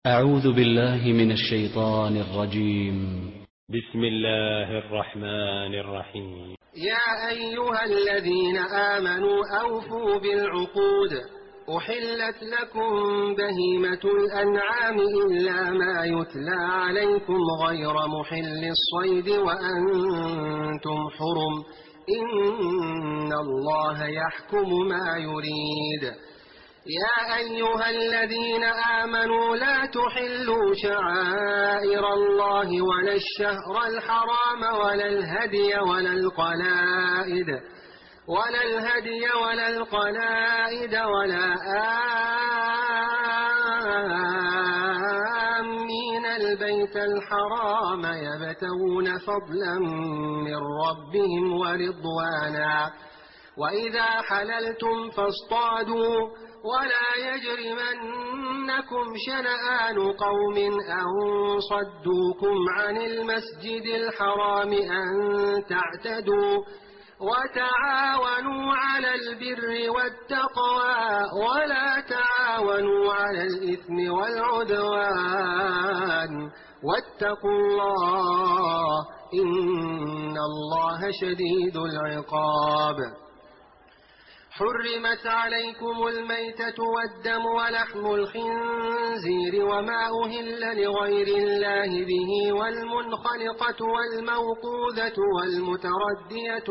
أعوذ بالله من الشيطان الرجيم. بسم الله الرحمن الرحيم. يا أيها الذين آمنوا أوفوا بالعقود. أحلت لكم بهيمة الأنعام إلا ما يتلى عليكم غير محل الصيد وأنتم حرم. إن الله يحكم ما يريد. يا أيها الذين آمنوا لا تحلوا شعائر الله ولا الشهر الحرام ولا الهدي ولا القلائد ولا آمين البيت الحرام يبتغون فضلا من ربهم ورضوانا. وإذا حللتم فاصطادوا ولا يجرمنكم شنآن قوم أن صدوكم عن المسجد الحرام أن تعتدوا. وتعاونوا على البر والتقوى ولا تعاونوا على الإثم والعدوان. واتقوا الله إن الله شديد العقاب. حرمت عليكم الميتة والدم ولحم الخنزير وما أهل لغير الله به والمنخلقة والموقوذة والمتردية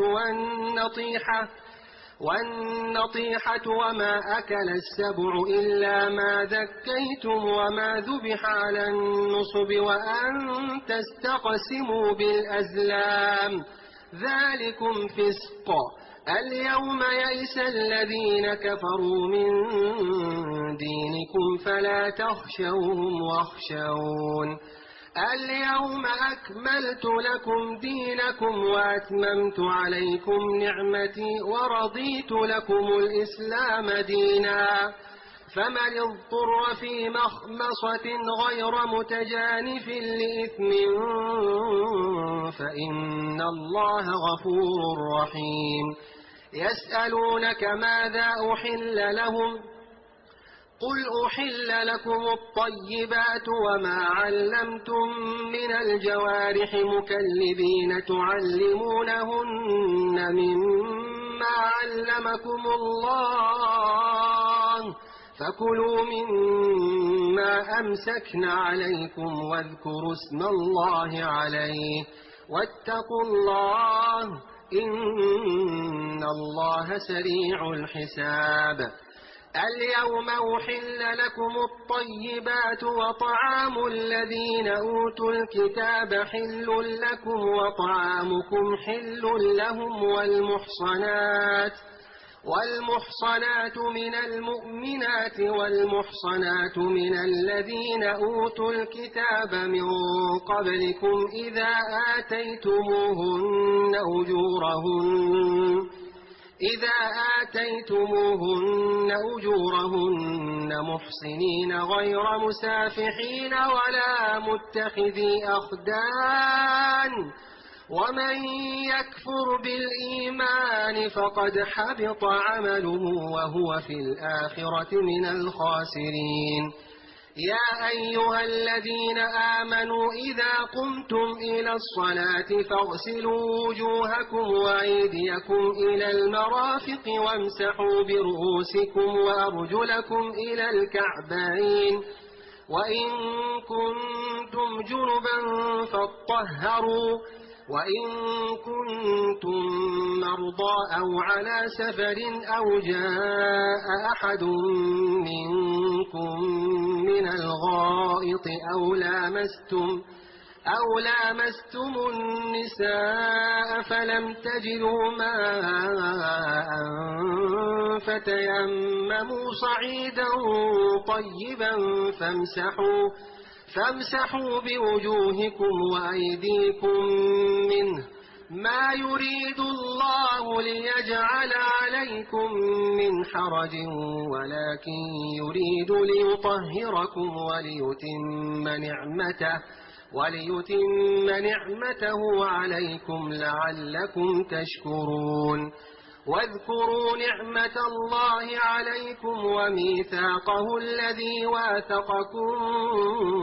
والنطيحة وما أكل السبع إلا ما ذكيتم وما ذبح على النصب وأن تستقسموا بالأزلام ذلكم فسق. اليوم يئس الذين كفروا من دينكم فلا تخشوهم واخشون. اليوم أكملت لكم دينكم وأتممت عليكم نعمتي ورضيت لكم الإسلام دينا. فمن اضطر في مخمصة غير متجانف لإثم فإن الله غفور رحيم. يسألونك ماذا أحل لهم قل أحل لكم الطيبات وما علمتم من الجوارح مكلبين تعلمونهن مما علمكم الله فكلوا مما أمسكن عليكم واذكروا اسم الله عليه واتقوا الله إن الله سريع الحساب. اليوم أحل لكم الطيبات وطعام الذين أوتوا الكتاب حل لكم وطعامكم حل لهم والمحصنات من المؤمنات والمحصنات من الذين أوتوا الكتاب من قبلكم إذا آتيتموهن أجورهن محصنين غير مسافحين ولا متخذي أخدان. ومن يكفر بالإيمان فقد حبط عمله وهو في الآخرة من الخاسرين. يا أيها الذين آمنوا إذا قمتم إلى الصلاة فاغسلوا وجوهكم وأيديكم إلى المرافق وامسحوا برؤوسكم وأرجلكم إلى الكعبين وإن كنتم جنبا فاطهروا وإن كنتم مرضى أو على سفر أو جاء أحد منكم من الغائط أو لامستم النساء فلم تجدوا ماء فتيمموا صعيدا طيبا فامسحوا بوجوهكم وأيديكم منه ما يريد الله ليجعل عليكم من حرج ولكن يريد ليطهركم وليتم نعمته عليكم لعلكم تشكرون. واذكروا نعمة الله عليكم وميثاقه الذي واثقكم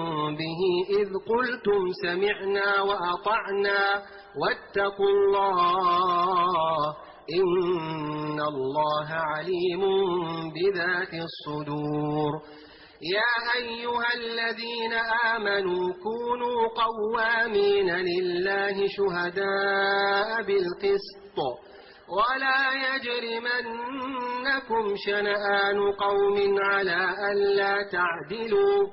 قلتم سمعنا وأطعنا واتقوا الله إن الله عليم بذات الصدور. يا أيها الذين آمنوا كونوا قوامين لله شهداء بالقسط ولا يجرمنكم شنآن قوم على ألا تعدلوا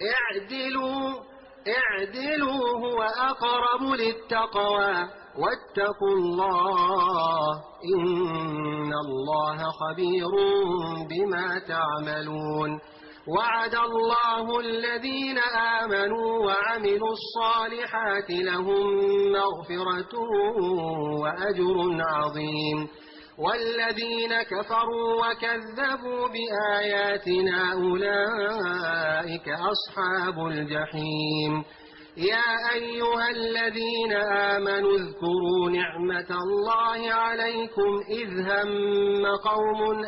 اعدلوا هو أقرب للتقوى واتقوا الله إن الله خبير بما تعملون. وعد الله الذين آمنوا وعملوا الصالحات لهم مغفرة وأجر عظيم، والذين كفروا وكذبوا بآياتنا أولئك أصحاب الجحيم. يا أيها الذين آمنوا اذكروا نعمة الله عليكم إذ هم قوم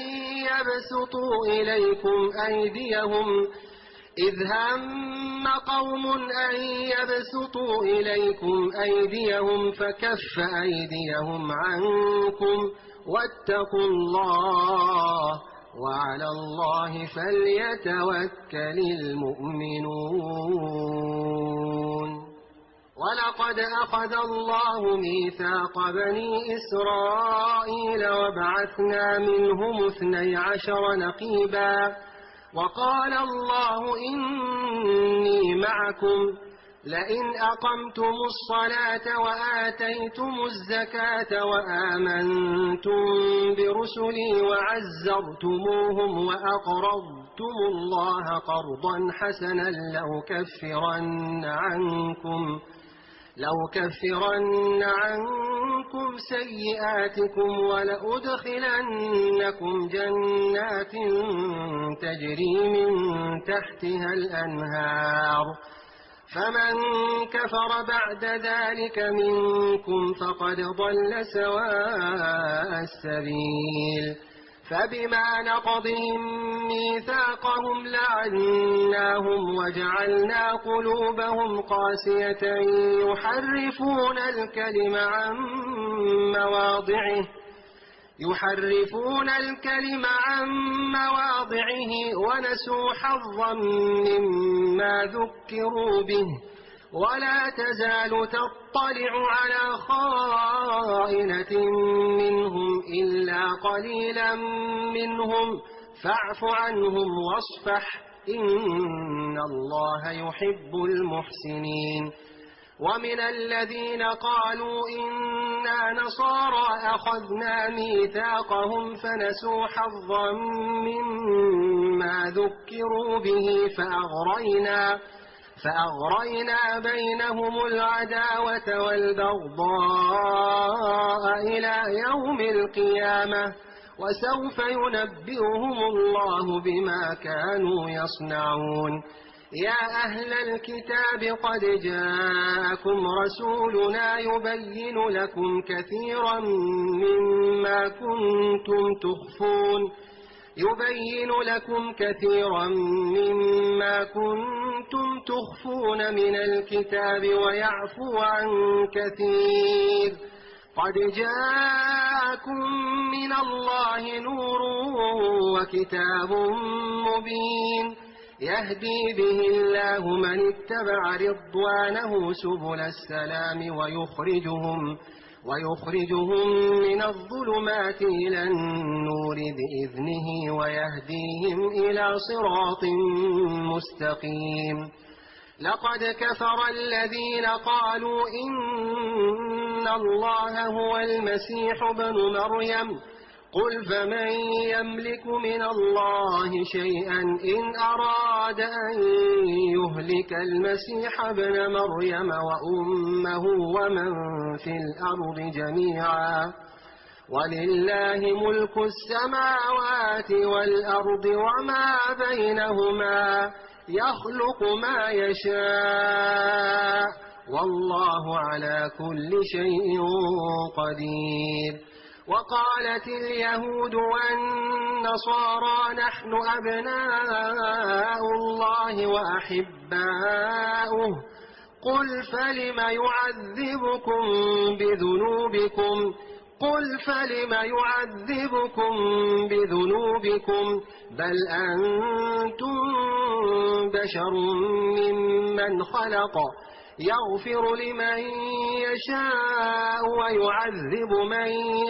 أن يبسطوا إليكم أيديهم فكف أيديهم عنكم واتقوا الله وعلى الله فليتوكل المؤمنون. ولقد أخذ الله ميثاق بني إسرائيل وبعثنا منهم 12 نقيبا وقال الله إني معكم لئن أقمتم الصلاة وآتيتم الزكاة وآمنتم برسلي وعزرتموهم وأقرضتم الله قرضا حسنا لأكفرن عنكم سيئاتكم ولأدخلنكم جنات تجري من تحتها الأنهار فمن كفر بعد ذلك منكم فقد ضل سواء السبيل. فبما نقضهم ميثاقهم لعناهم وجعلنا قلوبهم قاسية يحرفون الكلم عن مواضعه ونسوا حظا مما ذكروا به ولا تزال تطلع على خائنة منهم إلا قليلا منهم فاعف عنهم واصفح إن الله يحب المحسنين. ومن الذين قالوا إنا نصارى أخذنا ميثاقهم فنسوا حظا مما ذكروا به فأغرينا بينهم العداوة والبغضاء إلى يوم القيامة وسوف ينبئهم الله بما كانوا يصنعون. يا أهل الكتاب قد جاءكم رسولنا يبين لكم كثيرا مما كنتم تخفون من الكتاب ويعفو عن كثير. قد جاءكم من الله نور وكتاب مبين يهدي به الله من اتبع رضوانه سبل السلام ويخرجهم من الظلمات إلى النور بإذنه ويهديهم إلى صراط مستقيم. لقد كفر الذين قالوا إن الله هو المسيح ابن مريم قل فمن يملك من الله شيئا إن أراد أن يهلك المسيح ابن مريم وأمه ومن في الأرض جميعا ولله ملك السماوات والأرض وما بينهما يخلق ما يشاء والله على كل شيء قدير. وقالت اليهود والنصارى نحن أبناء الله وأحباؤه قل فلم يعذبكم بذنوبكم بل أنتم بشر ممن خلق يغفر لمن يشاء ويعذب من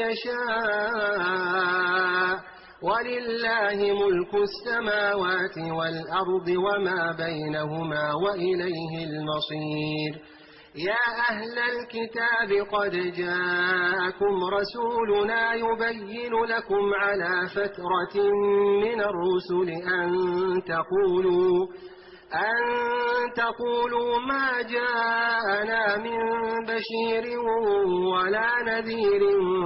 يشاء ولله ملك السماوات والأرض وما بينهما وإليه المصير. يا أهل الكتاب قد جاءكم رسولنا يبين لكم على فترة من الرسل أن تقولوا ما جاءنا من بشير ولا نذير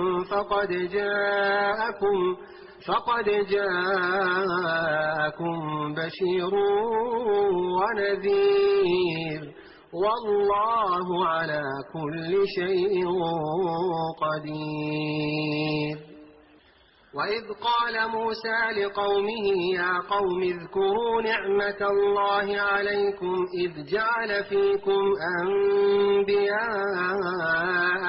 فقد جاءكم بشير ونذير والله على كل شيء قدير. وإذ قال موسى لقومه يا قوم اذكروا نعمة الله عليكم إذ جعل فيكم أنبياء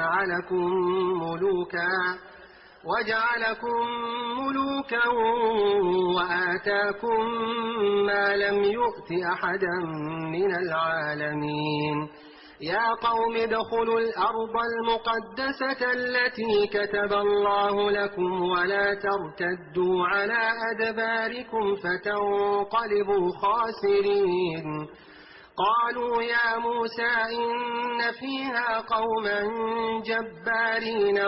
وجعلكم ملوكا وآتاكم ما لم يؤت أحدا من العالمين. يا قوم ادخلوا الأرض المقدسة التي كتب الله لكم ولا ترتدوا على أدباركم فتنقلبوا خاسرين. قالوا يا موسى إن فيها قوما جبارين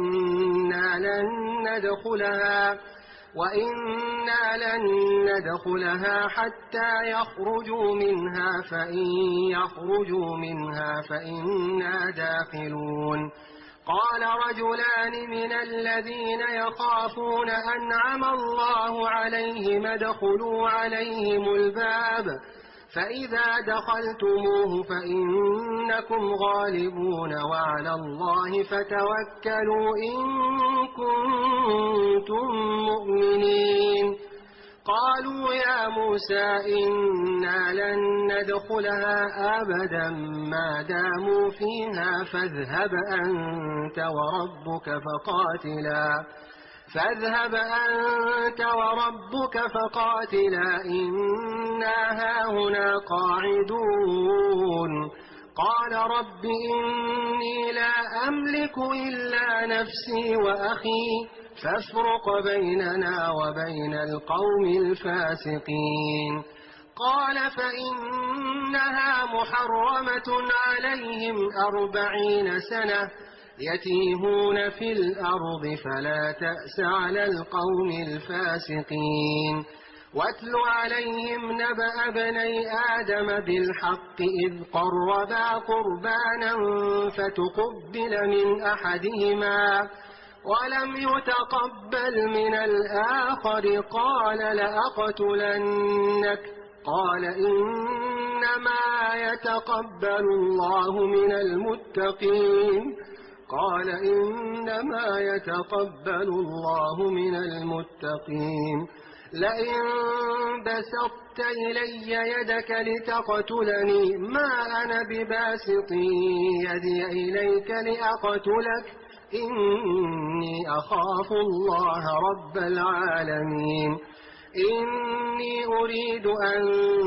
وإنا لن ندخلها حتى يخرجوا منها فإن يخرجوا منها فإنا داخلون. قال رجلان من الذين يخافون أنعم الله عليهم ادخلوا عليهم الباب فإذا دخلتموه فإنكم غالبون وعلى الله فتوكلوا إن كنتم مؤمنين. قالوا يا موسى إنا لن ندخلها أبدا ما داموا فيها فاذهب أنت وربك فقاتلا إنا هاهنا قاعدون. قال رب إني لا أملك إلا نفسي وأخي فافرق بيننا وبين القوم الفاسقين. قال فإنها محرمة عليهم 40 سنة يتيهون في الأرض فلا تأس على القوم الفاسقين. واتل عليهم نبأ بني آدم بالحق إذ قربا قربانا فتقبل من أحدهما ولم يتقبل من الآخر قال لأقتلنك قال إنما يتقبل الله من المتقين. لئن بسطت إلي يدك لتقتلني ما أنا بباسط يدي إليك لأقتلك إني أخاف الله رب العالمين. إني أريد أن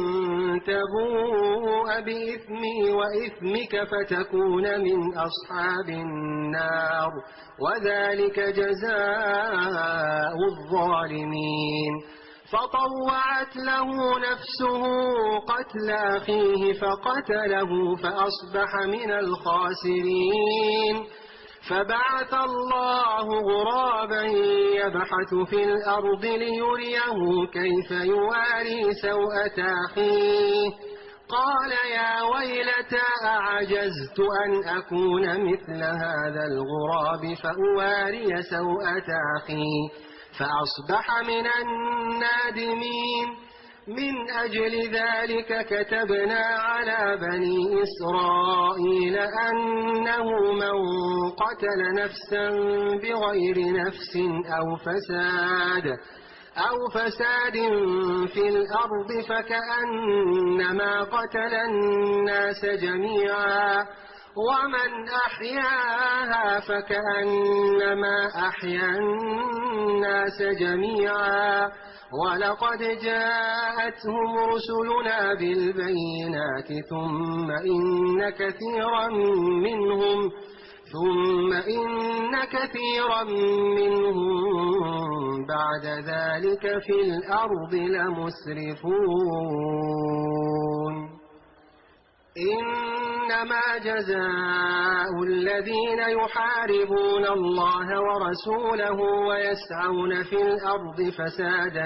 تبوء بإثمي وإثمك فتكون من أصحاب النار وذلك جزاء الظالمين. فطوعت له نفسه قتل أخيه فقتله فأصبح من الخاسرين. فبعث الله غرابا يبحث في الأرض ليريه كيف يواري سوءة أخيه قال يا ويلتى أعجزت أن أكون مثل هذا الغراب فأواري سوءة أخي فأصبح من النادمين. من أجل ذلك كتبنا على بني إسرائيل أنه من قتل نفسا بغير نفس أو فساد في الأرض فكأنما قتل الناس جميعا ومن أحياها فكأنما أحيا الناس جميعا ولقد جاءتهم رسلنا بالبينات ثم إن كثيرا منهم بعد ذلك في الأرض لمسرفون إنما جزاء الذين يحاربون الله ورسوله ويسعون في الأرض فسادا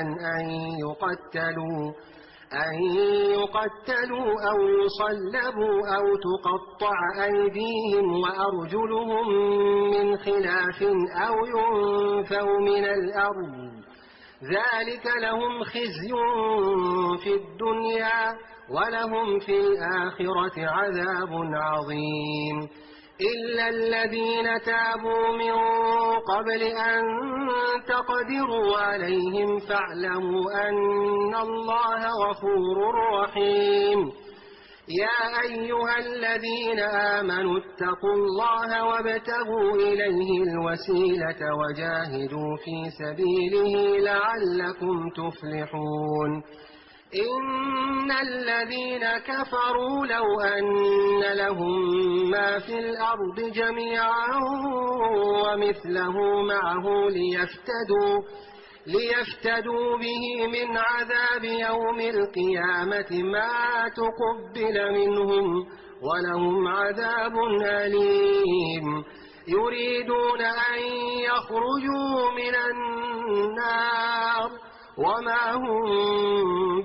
أن يقتلوا أو يصلبوا أو تقطع أيديهم وأرجلهم من خلاف أو ينفوا من الأرض ذلك لهم خزي في الدنيا ولهم في الآخرة عذاب عظيم إلا الذين تابوا من قبل أن تقدروا عليهم فاعلموا أن الله غفور رحيم يا أيها الذين آمنوا اتقوا الله وابتغوا إليه الوسيلة وجاهدوا في سبيله لعلكم تفلحون إن الذين كفروا لو أن لهم ما في الأرض جميعا ومثله معه ليفتدوا به من عذاب يوم القيامة ما تقبل منهم ولهم عذاب أليم يريدون أن يخرجوا من النار وما هم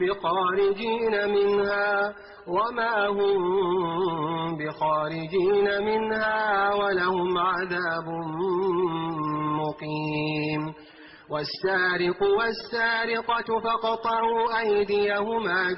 بخارجين منها ولهم عذاب مقيم والسارق والسارقة فاقطعوا أيديهما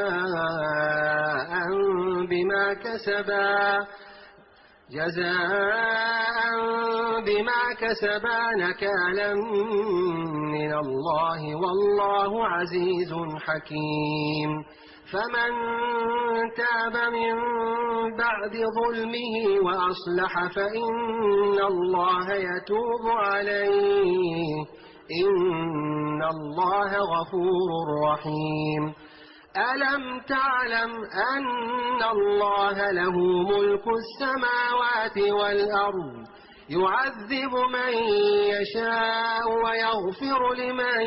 جزاء بما كسبا نكالا من الله والله عزيز حكيم فمن تاب من بعد ظلمه وأصلح فإن الله يتوب عليه إن الله غفور رحيم ألم تعلم أن الله له ملك السماوات والأرض يعذب من يشاء ويغفر لمن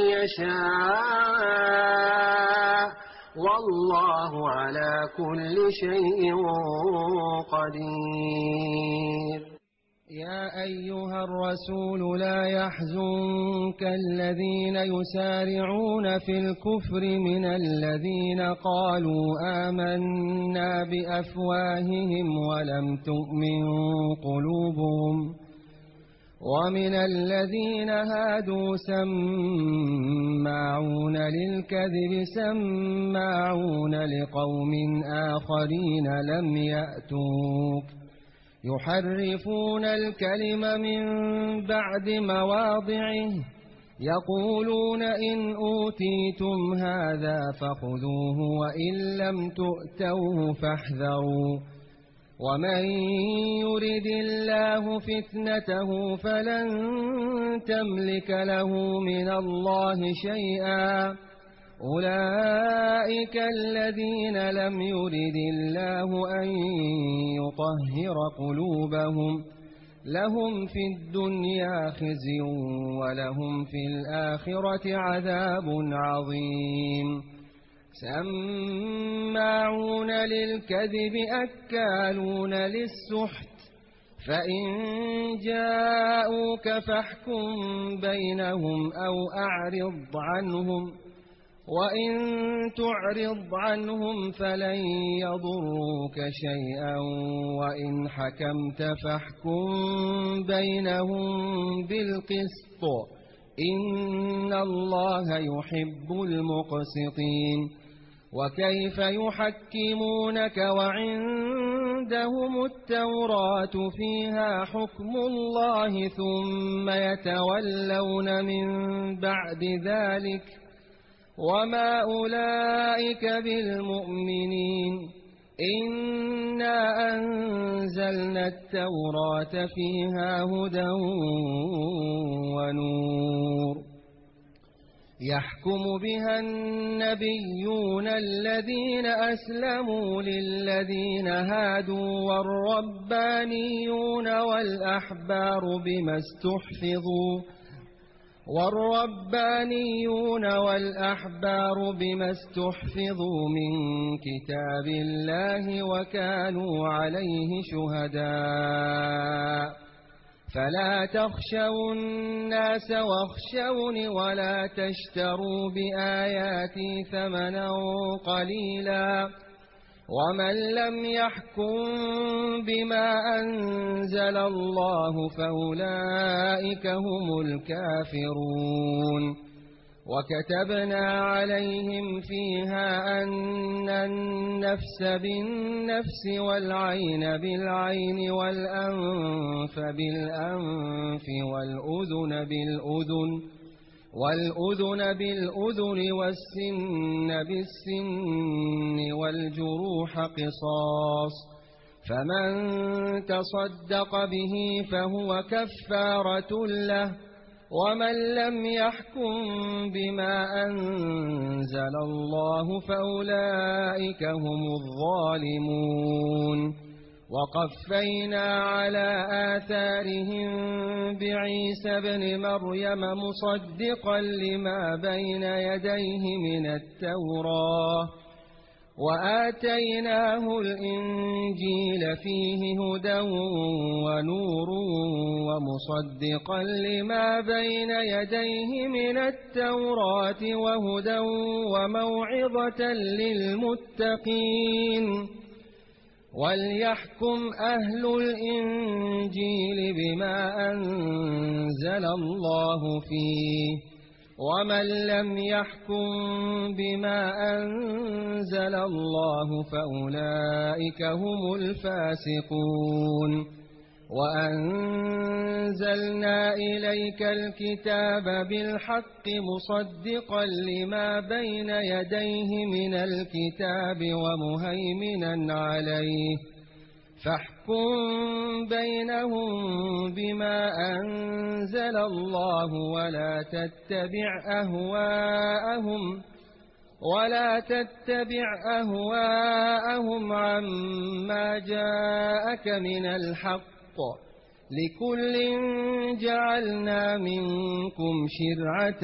يشاء والله على كل شيء قدير يا أيها الرسول لا يحزنك الذين يسارعون في الكفر من الذين قالوا آمنا بأفواههم ولم تؤمن قلوبهم ومن الذين هادوا سماعون للكذب سماعون لقوم آخرين لم يأتوك يحرفون الكلم من بعد مواضعه يقولون إن أوتيتم هذا فخذوه وإن لم تؤتوه فاحذروا ومن يرد الله فتنته فلن تملك له من الله شيئا أولئك الذين لم يرد الله أن يطهر قلوبهم لهم في الدنيا خزي ولهم في الآخرة عذاب عظيم سماعون للكذب أكالون للسحت فإن جاءوك فاحكم بينهم أو أعرض عنهم وإن تعرض عنهم فلن يضروك شيئا وإن حكمت فاحكم بينهم بالقسط إن الله يحب المقسطين. وكيف يحكمونك وعندهم التوراة فيها حكم الله ثم يتولون من بعد ذلك وما أولئك بالمؤمنين. إنا أنزلنا التوراة فيها هدى ونور يحكم بها النبيون الذين أسلموا للذين هادوا والربانيون والأحبار بما استحفظوا من كتاب الله وكانوا عليه شهداء. فلا تخشوا الناس واخشوني ولا تشتروا بآياتي ثمنا قليلا ومن لم يحكم بما أنزل الله فأولئك هم الكافرون. وكتبنا عليهم فيها أن النفس بالنفس والعين بالعين والأنف بالأنف والأذن بالأذن والسن بالسن والجروح قصاص، فمن تصدق به فهو كفارة له، ومن لم يحكم بما أنزل الله فأولئك هم الظالمون. وقفينا على آثارهم بعيسى ابن مريم مصدقا لما بين يديه من التوراة وآتيناه الإنجيل فيه هدى ونور ومصدقا لما بين يديه من التوراة وهدى وموعظة للمتقين. وليحكم أهل الإنجيل بما أنزل الله فيه، ومن لم يحكم بما أنزل الله فأولئك هم الفاسقون. وأنزلنا إليك الكتاب بالحق مصدقا لما بين يديه من الكتاب ومهيمنا عليه، فاحكم بينهم بما أنزل الله ولا تتبع أهواءهم عما جاءك من الحق، لكل جعلنا منكم شرعة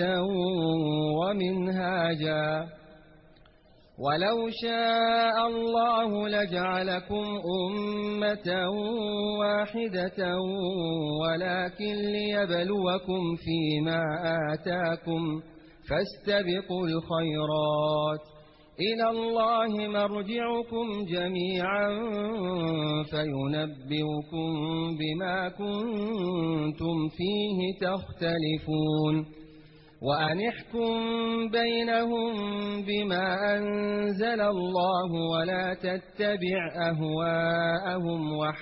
ومنهاجا، ولو شاء الله لجعلكم أمة واحدة ولكن ليبلوكم فيما آتاكم فاستبقوا الخيرات، إلى الله مرجعكم جميعا فينبئكم بما كنتم فيه تختلفون. وأن احكم بينهم بما أنزل الله ولا تتبع أهواءهم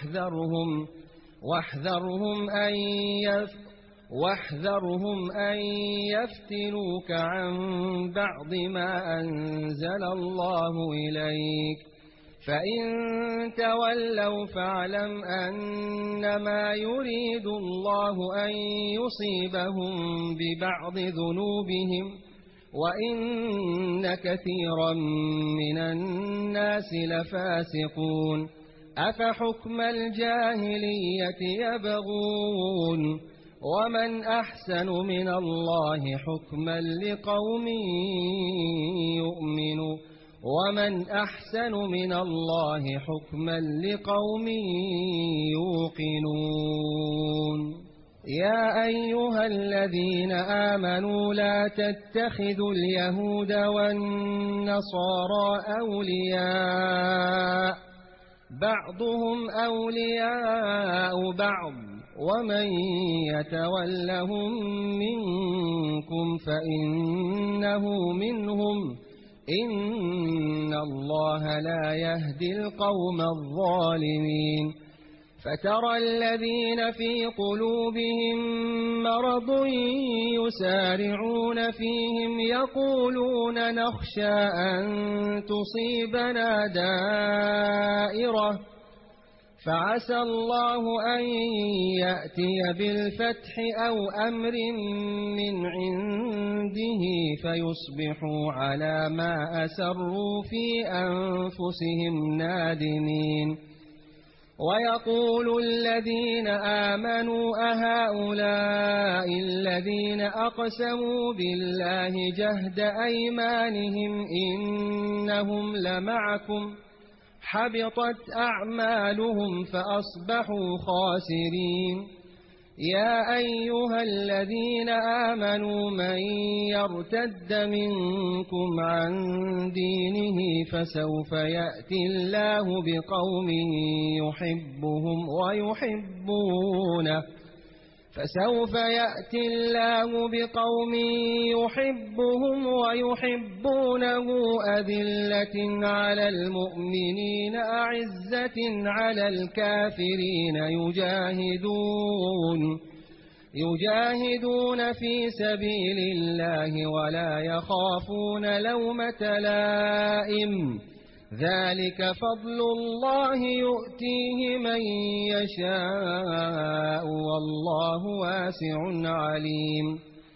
واحذرهم أن يفتنوك عن بعض ما أنزل الله إليك، فإن تولوا فاعلم أنما يريد الله أن يصيبهم ببعض ذنوبهم وإن كثيرا من الناس لفاسقون. أفحكم الجاهلية يبغون ومن أحسن من الله حكما لقوم يؤمنون يا أيها الذين آمنوا لا تتخذوا اليهود والنصارى أولياء بعضهم أولياء بعض ومن يتولهم منكم فإنه منهم إن الله لا يهدي القوم الظالمين فترى الذين في قلوبهم مرض يسارعون فيهم يقولون نخشى أن تصيبنا دائرة فعسى الله أن يأتي بالفتح أو أمر من عنده فيصبحوا على ما أسروا في أنفسهم نادمين ويقول الذين آمنوا أهؤلاء الذين أقسموا بالله جهد أيمانهم إنهم لمعكم حبطت أعمالهم فأصبحوا خاسرين يا أيها الذين آمنوا من يرتد منكم عن دينه فسوف يأتي الله بقوم يحبهم ويحبونه أذلة على المؤمنين أعزة على الكافرين يجاهدون في سبيل الله ولا يخافون لومة لائم ذلك فضل الله يؤتيه من يشاء والله واسع عليم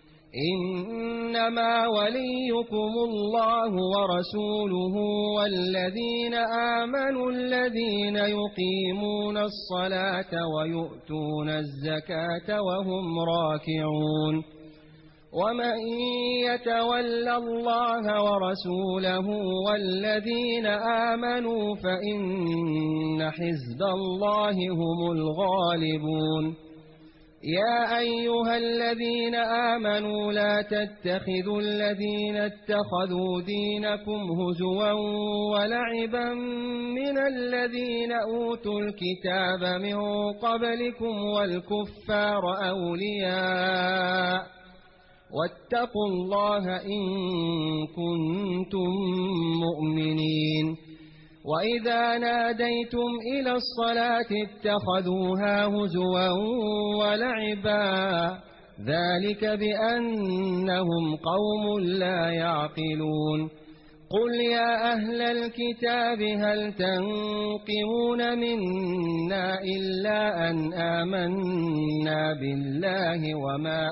إنما وليكم الله ورسوله والذين آمنوا الذين يقيمون الصلاة ويؤتون الزكاة وهم راكعون ومن يتول الله ورسوله والذين آمنوا فإن حزب الله هم الغالبون يا أيها الذين آمنوا لا تتخذوا الذين اتخذوا دينكم هزوا ولعبا من الذين أوتوا الكتاب من قبلكم والكفار أولياء واتقوا الله إن كنتم مؤمنين وإذا ناديتم إلى الصلاة اتخذوها هزوا ولعبا ذلك بأنهم قوم لا يعقلون قل يا أهل الكتاب هل تنقمون منا إلا أن آمنا بالله وما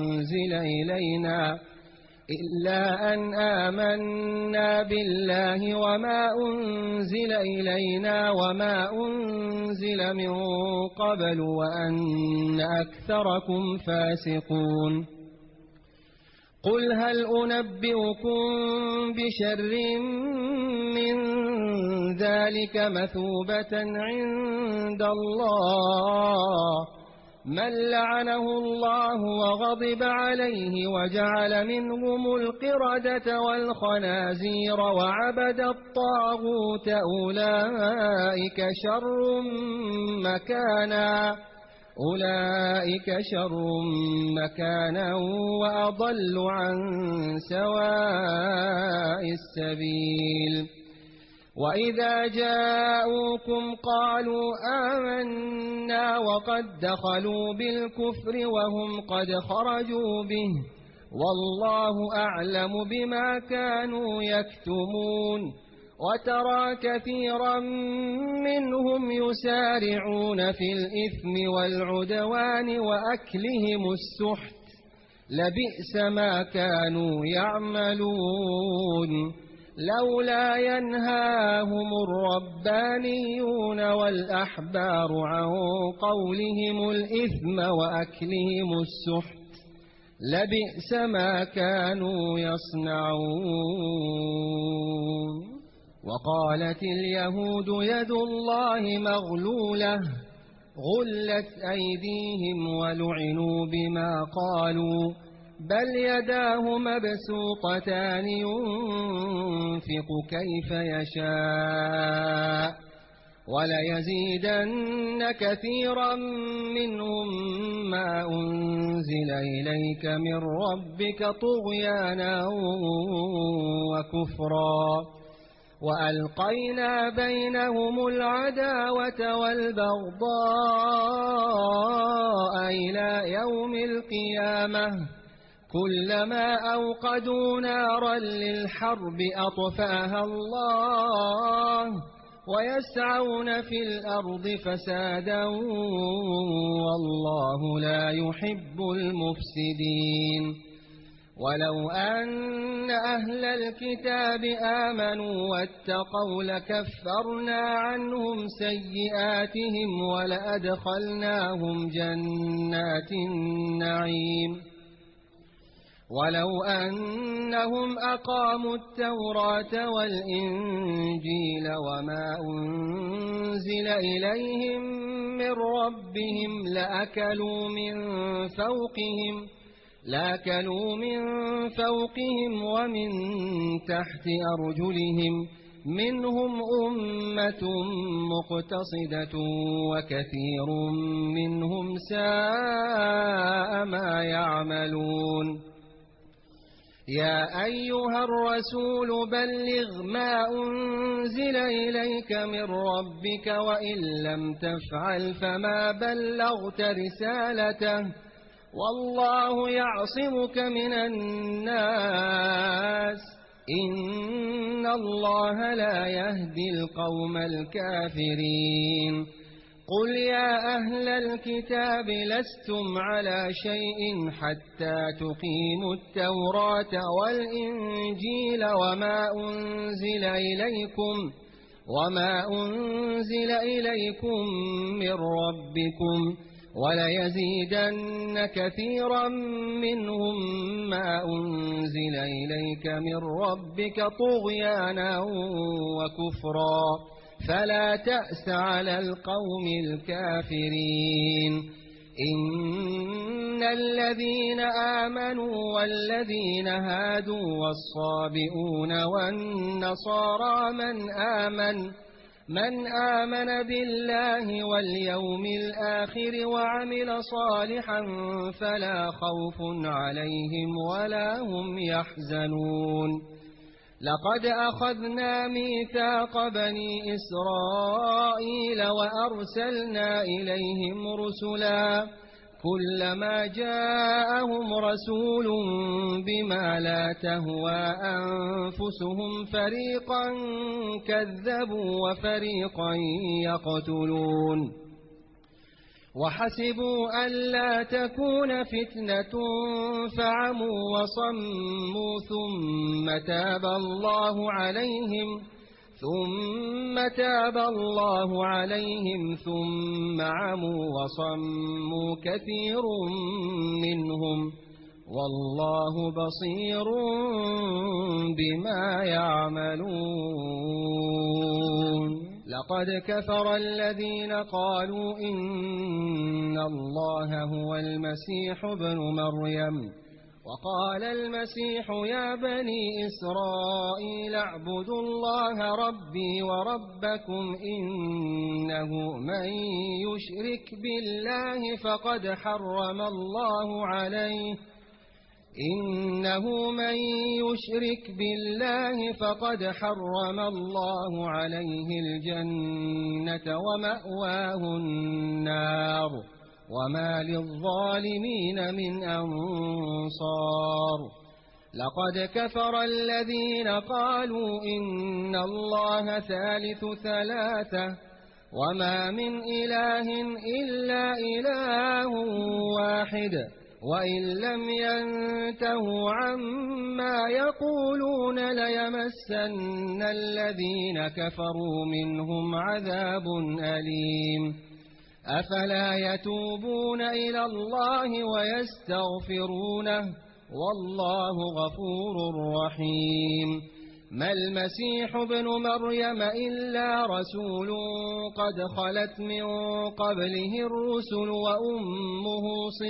أنزل إلينا وما أنزل من قبل وأن أكثركم فاسقون قل هل أنبئكم بشر من ذلك مثوبة عند الله من لعنه الله وغضب عليه وجعل منهم القردة والخنازير وعبد الطاغوت أولئك شر مكانا وأضل عن سواء السبيل وإذا جاءوكم قالوا آمنا وقد دخلوا بالكفر وهم قد خرجوا به والله أعلم بما كانوا يكتمون وترى كثيرا منهم يسارعون في الإثم والعدوان وأكلهم السحت لبئس ما كانوا يعملون لولا ينهاهم الربانيون والأحبار عن قولهم الإثم وأكلهم السحت لبئس ما كانوا يصنعون وقالت اليهود يد الله مغلولة غلت أيديهم ولعنوا بما قالوا بل يداه مبسوطتان ينفق كيف يشاء وليزيدن كثيرا منهم ما أنزل إليك من ربك طغيانا وكفرا وألقينا بينهم العداوة والبغضاء إلى يوم القيامة كلما أوقدوا نارا للحرب أطفأها الله ويسعون في الأرض فسادا والله لا يحب المفسدين ولو أن أهل الكتاب آمنوا واتقوا لكفرنا عنهم سيئاتهم ولأدخلناهم جنات النعيم ولو أنهم أقاموا التوراة والإنجيل وما أنزل إليهم من ربهم لأكلوا من فوقهم ومن تحت أرجلهم منهم أمة مقتصدة وكثير منهم ساء ما يعملون يا أيها الرسول بلغ ما أنزل إليك من ربك وإن لم تفعل فما بلغت رسالته والله يعصمك من الناس إن الله لا يهدي القوم الكافرين قل يا أهل الكتاب لستم على شيء حتى تقيموا التوراة والإنجيل وما أنزل إليكم من ربكم وليزيدن كثيرا منهم ما أنزل إليك من ربك طغيانا وكفرا فلا تأس على القوم الكافرين إن الذين آمنوا والذين هادوا والصابئون والنصارى من آمن بالله واليوم الآخر وعمل صالحا فلا خوف عليهم ولا هم يحزنون لقد أخذنا ميثاق بني إسرائيل وأرسلنا إليهم رسلا كلما جاءهم رسول بما لا تهوى أنفسهم فريقا كذبوا وفريقا يقتلون وحسبوا ألا تكون فتنة فعموا وصموا ثم تاب الله عليهم ثم عموا وصموا كثير منهم والله بصير بما يعملون لقد كفر الذين قالوا إن الله هو المسيح ابن مريم وقال المسيح يا بني إسرائيل اعبدوا الله ربي وربكم إنه من يشرك بالله فقد حرم الله عليه الجنة ومأواه النار وما للظالمين من أنصار لقد كفر الذين قالوا إن الله ثالث ثلاثة وما من إله إلا إله واحد وإن لم ينتهوا عما يقولون ليمسن الذين كفروا منهم عذاب أليم أفلا يتوبون إلى الله ويستغفرونه والله غفور رحيم ما المسيح ابن مريم إلا رسول قد خلت من قبله الرسل وأمه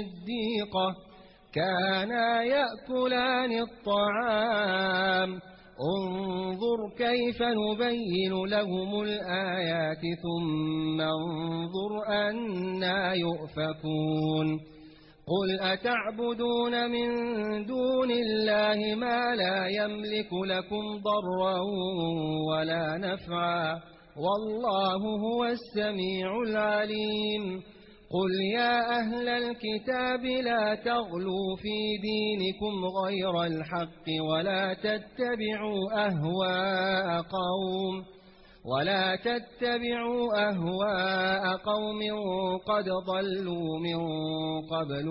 صديقة كانا يأكلان الطعام انظر كيف نبين لهم الآيات ثم انظر أنى يؤفكون قل أتعبدون من دون الله ما لا يملك لكم ضرا ولا نفعا والله هو السميع العليم قل يا أهل الكتاب لا تغلوا في دينكم غير الحق ولا تتبعوا أهواء قوم قد ضلوا من قبل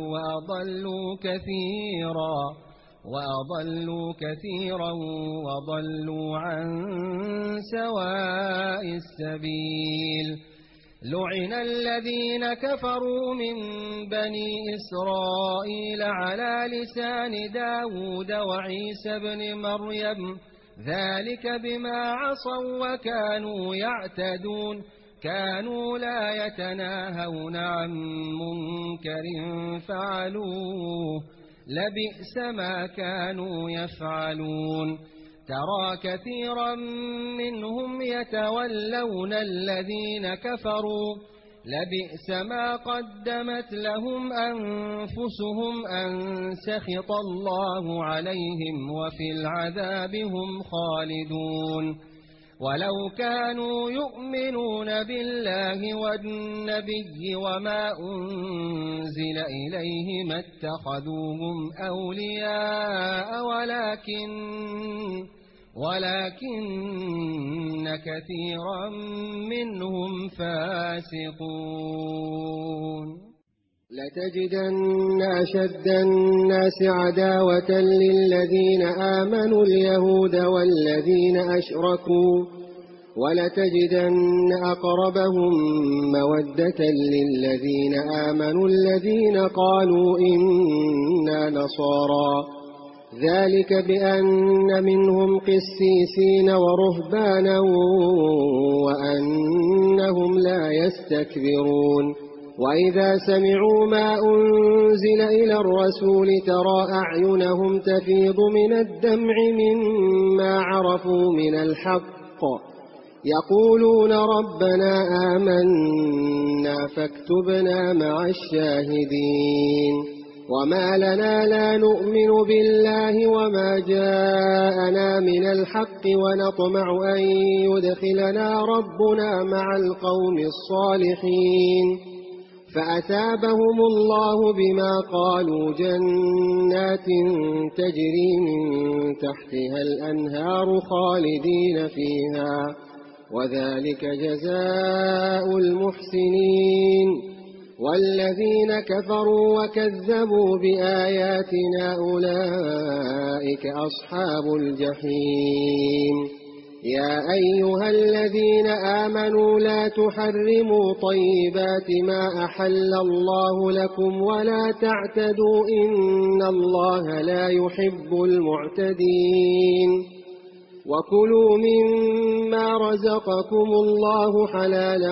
وأضلوا كثيرا وضلوا عن سواء السبيل لعن الذين كفروا من بني إسرائيل على لسان داود وعيسى بن مريم ذلك بما عصوا وكانوا يعتدون كانوا لا يتناهون عن منكر فعلوه لبئس ما كانوا يفعلون ترى كثيرا منهم يتولون الذين كفروا لبئس ما قدمت لهم أنفسهم أن سخط الله عليهم وفي العذاب هم خالدون ولو كانوا يؤمنون بالله والنبي وما أنزل إليه ما اتخذوهم أولياء ولكن كثيرا منهم فاسقون لتجدن أشد الناس عداوة للذين آمنوا اليهود والذين أشركوا ولتجدن أقربهم مودة للذين آمنوا الذين قالوا إنا نصارى ذلك بأن منهم قسيسين ورهبانا وأنهم لا يستكبرون وإذا سمعوا ما أنزل إلى الرسول ترى أعينهم تفيض من الدمع مما عرفوا من الحق يقولون ربنا آمنا فاكتبنا مع الشاهدين وما لنا لا نؤمن بالله وما جاءنا من الحق ونطمع أن يدخلنا ربنا مع القوم الصالحين فأثابهم الله بما قالوا جنات تجري من تحتها الأنهار خالدين فيها وذلك جزاء المحسنين والذين كفروا وكذبوا بآياتنا أولئك أصحاب الجحيم يا أيها الذين آمنوا لا تحرموا طيبات ما أحل الله لكم ولا تعتدوا إن الله لا يحب المعتدين وكلوا مما رزقكم الله حلالا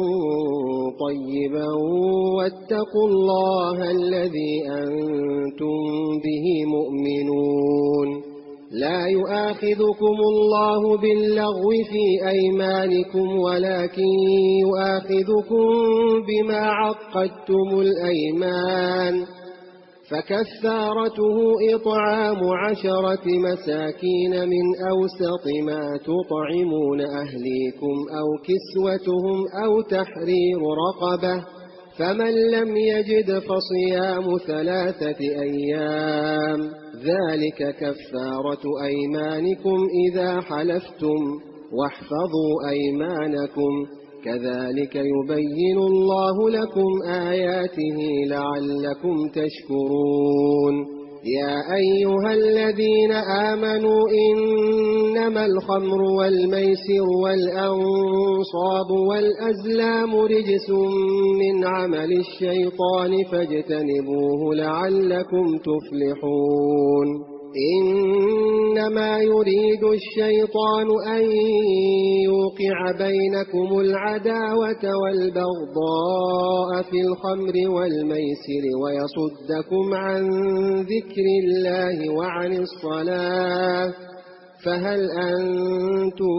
طيبا واتقوا الله الذي أنتم به مؤمنون لا يؤاخذكم الله باللغو في أيمانكم ولكن يؤاخذكم بما عقدتم الأيمان فكفارته إطعام 10 مساكين من أوسط ما تطعمون أهليكم أو كسوتهم أو تحرير رقبة فمن لم يجد فصيام 3 أيام ذلك كفارة أيمانكم إذا حلفتم واحفظوا أيمانكم كذلك يبين الله لكم آياته لعلكم تشكرون يا أيها الذين آمنوا إنما الخمر والميسر والأنصاب والأزلام رجس من عمل الشيطان فاجتنبوه لعلكم تفلحون إنما يريد الشيطان أن يوقع بينكم العداوة والبغضاء في الخمر والميسر ويصدكم عن ذكر الله وعن الصلاة فهل أنتم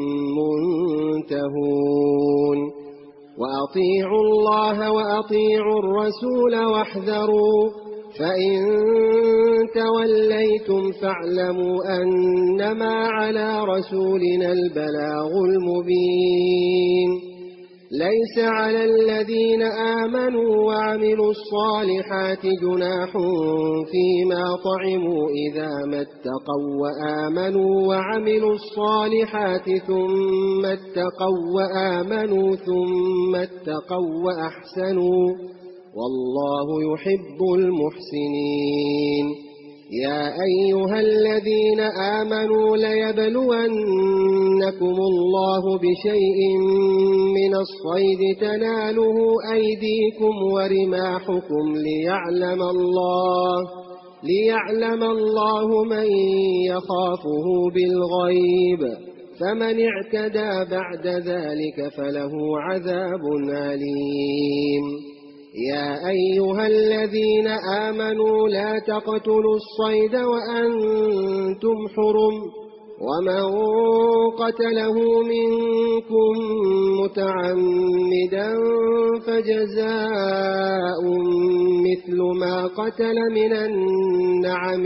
منتهون وأطيعوا الله وأطيعوا الرسول واحذروا فإن توليتم فاعلموا أنما على رسولنا البلاغ المبين ليس على الذين آمنوا وعملوا الصالحات جناح فيما طعموا إذا ما اتقوا وآمنوا وعملوا الصالحات ثم اتقوا وآمنوا ثم اتقوا وأحسنوا والله يحب المحسنين يا أيها الذين آمنوا ليبلونكم الله بشيء من الصيد تناله أيديكم ورماحكم ليعلم الله من يخافه بالغيب فمن اعتدى بعد ذلك فله عذاب أليم يا أيها الذين آمنوا لا تقتلوا الصيد وأنتم حرم ومن قتله منكم متعمدا فجزاء مثل ما قتل من النعم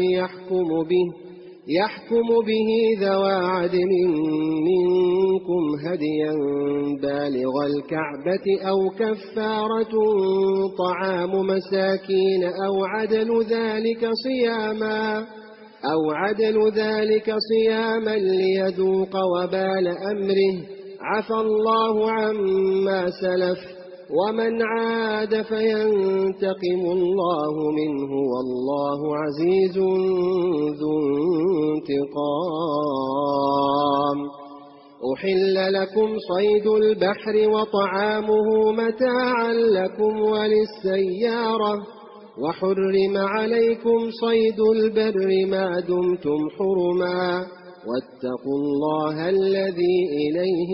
يحكم به ذوى عدل منكم هديا بالغ الكعبة أو كفارة طعام مساكين أو عدل ذلك صياما ليذوق وبال أمره عفى الله عما سلف ومن عاد فينتقم الله منه والله عزيز ذو انتقام أحل لكم صيد البحر وطعامه متاعا لكم وللسيارة وحرم عليكم صيد البر ما دمتم حرما واتقوا الله الذي إليه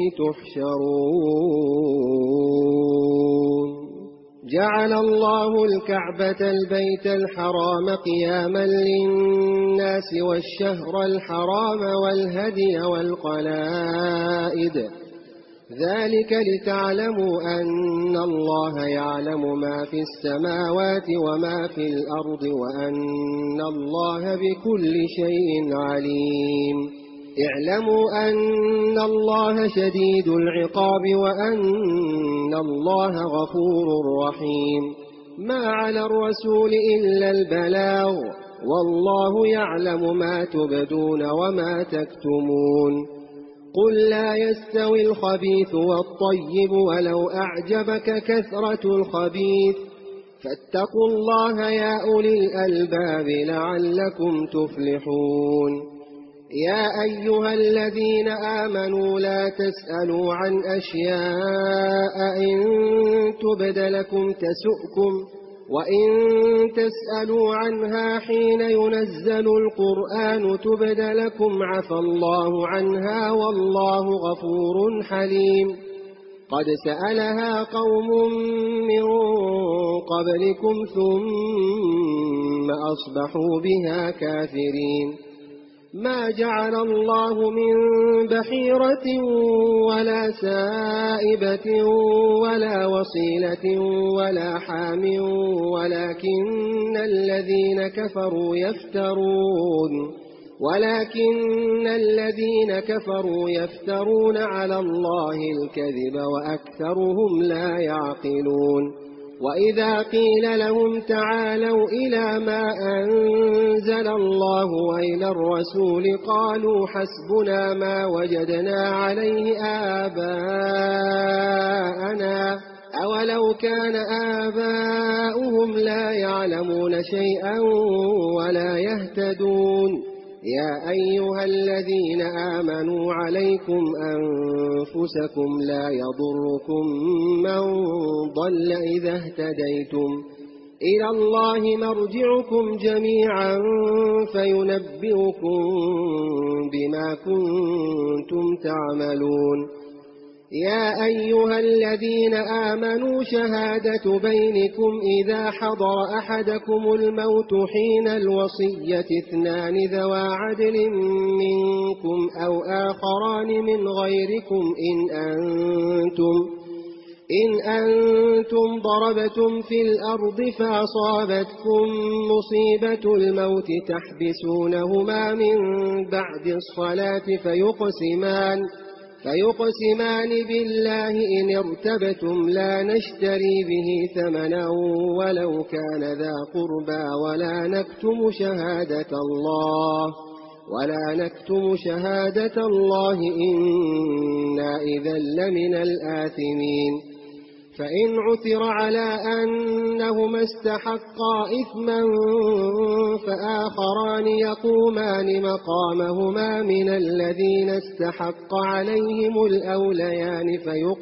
تحشرون جعل الله الكعبة البيت الحرام قياما للناس والشهر الحرام والهدي والقلائد ذلك لتعلموا أن الله يعلم ما في السماوات وما في الأرض وأن الله بكل شيء عليم اعلموا أن الله شديد العقاب وأن الله غفور رحيم ما على الرسول إلا البلاغ والله يعلم ما تبدون وما تكتمون قل لا يستوي الخبيث والطيب ولو أعجبك كثرة الخبيث فاتقوا الله يا أولي الألباب لعلكم تفلحون يا أيها الذين آمنوا لا تسألوا عن أشياء إن تبد لكم تسؤكم وإن تسألوا عنها حين ينزل القرآن تبد لكم عفى الله عنها والله غفور حليم قد سألها قوم من قبلكم ثم أصبحوا بها كافرين ما جعل الله من بحيرة ولا سائبة ولا وصيلة ولا حام ولكن الذين كفروا يفترون على الله الكذب وأكثرهم لا يعقلون وإذا قيل لهم تعالوا إلى ما أنزل الله وإلى الرسول قالوا حسبنا ما وجدنا عليه آباءنا أولو كان آباؤهم لا يعلمون شيئا ولا يهتدون يا أيها الذين آمنوا عليكم أنفسكم لا يضركم من ضل إذا اهتديتم إلى الله مرجعكم جميعا فينبئكم بما كنتم تعملون يا أيها الذين آمنوا شهادة بينكم إذا حضر أحدكم الموت حين الوصية 2 ذوى عدل منكم أو آخران من غيركم إن أنتم ضربتم في الأرض فأصابتكم مصيبة الموت تحبسونهما من بعد الصلاة فيقسمان بالله إن ارتبتم لا نشتري به ثمنا ولو كان ذا قربى ولا نكتم شهادة الله إنا إذا لمن الآثمين. فإن عثر على أنهما استحقا إثما فآخران يقومان مقامهما من الذين استحق عليهم الأوليان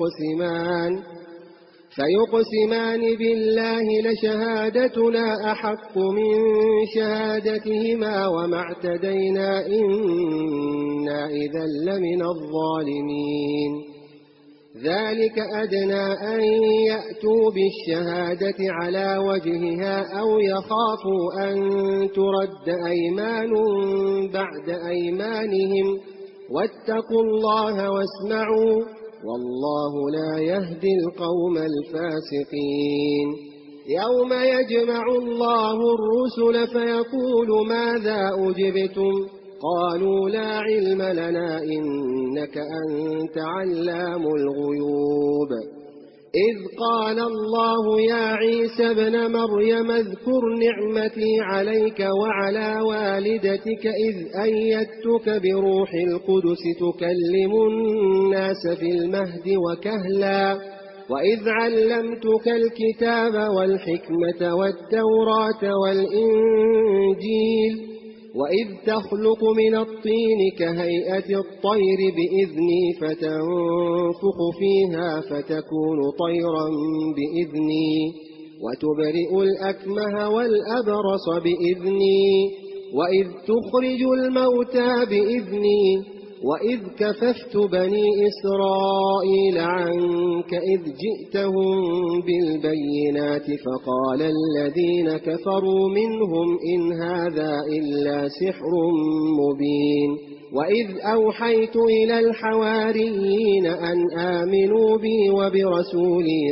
فيقسمان بالله لشهادتنا أحق من شهادتهما وما اعتدينا إنا إذا لمن الظالمين. ذلك أدنى أن يأتوا بالشهادة على وجهها أو يخافوا أن ترد أيمان بعد أيمانهم واتقوا الله واسمعوا والله لا يهدي القوم الفاسقين. يوم يجمع الله الرسل فيقول ماذا أجبتم قالوا لا علم لنا إنك أنت علام الغيوب. إذ قال الله يا عيسى ابن مريم اذكر نعمتي عليك وعلى والدتك إذ أيدتك بروح القدس تكلم الناس في المهد وكهلا وإذ علمتك الكتاب والحكمة والتوراة والإنجيل وإذ تخلق من الطين كهيئة الطير بإذني فتنفخ فيها فتكون طيرا بإذني وتبرئ الأكمه والأبرص بإذني وإذ تخرج الموتى بإذني وإذ كففت بني إسرائيل عنك إذ جئتهم بالبينات فقال الذين كفروا منهم إن هذا إلا سحر مبين. وإذ أوحيت إلى الحواريين أن آمنوا بي وبرسولي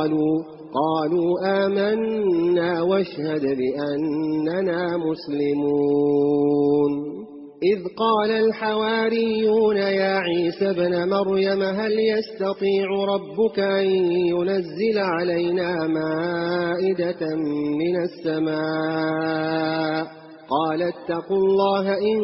قالوا آمنا واشهد بأننا مسلمون. إذ قال الحواريون يا عيسى ابن مريم هل يستطيع ربك أن ينزل علينا مائدة من السماء قال اتقوا الله إن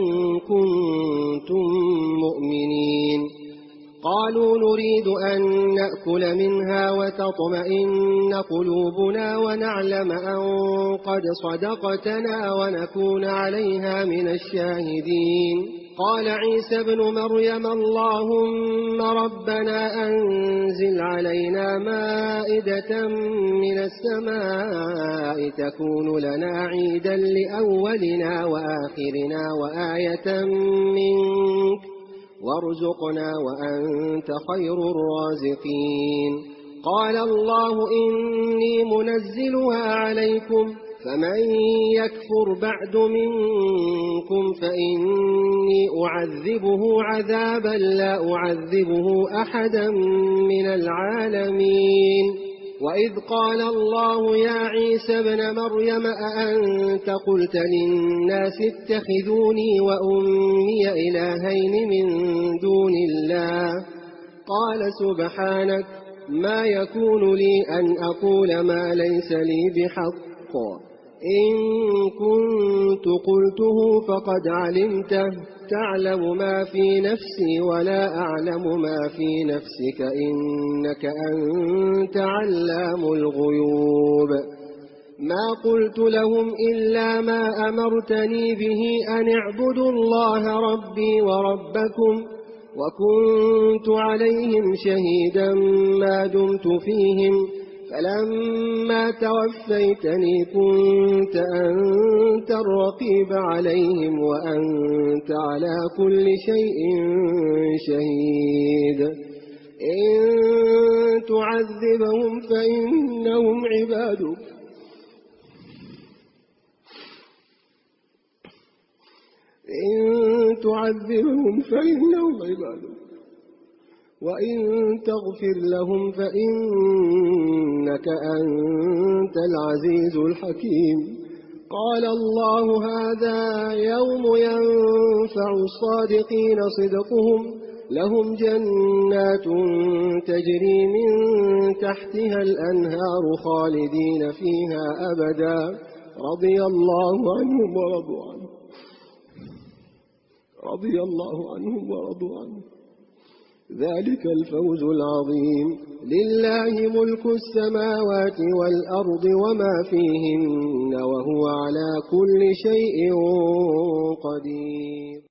كنتم مؤمنين. قالوا نريد أن نأكل منها وتطمئن قلوبنا ونعلم أن قد صدقتنا ونكون عليها من الشاهدين. قال عيسى ابن مريم اللهم ربنا أنزل علينا مائدة من السماء تكون لنا عيدا لأولنا وآخرنا وآية منك وارزقنا وأنت خير الرازقين. قال الله إني منزلها عليكم فمن يكفر بعد منكم فإني أعذبه عذابا لا أعذبه أحدا من العالمين. وإذ قال الله يا عيسى ابن مريم أأنت قلت للناس اتخذوني وأمي إلهين من دون الله قال سبحانك ما يكون لي أن أقول ما ليس لي بحق إن كنت قلته فقد علمته تعلم ما في نفسي ولا أعلم ما في نفسك إنك أنت علام الغيوب. ما قلت لهم إلا ما أمرتني به أن اعبدوا الله ربي وربكم وكنت عليهم شهيدا ما دمت فيهم فلما توفيتني كنت أنت الرقيب عليهم وأنت على كل شيء شهيد. إن تعذبهم فإنهم عبادك وإن تغفر لهم فإنك أنت العزيز الحكيم. قال الله هذا يوم ينفع الصادقين صدقهم لهم جنات تجري من تحتها الأنهار خالدين فيها أبدا رضي الله عنهم ورضوا عنه ذلك الفوز العظيم. لله ملك السماوات والأرض وما فيهن وهو على كل شيء قدير.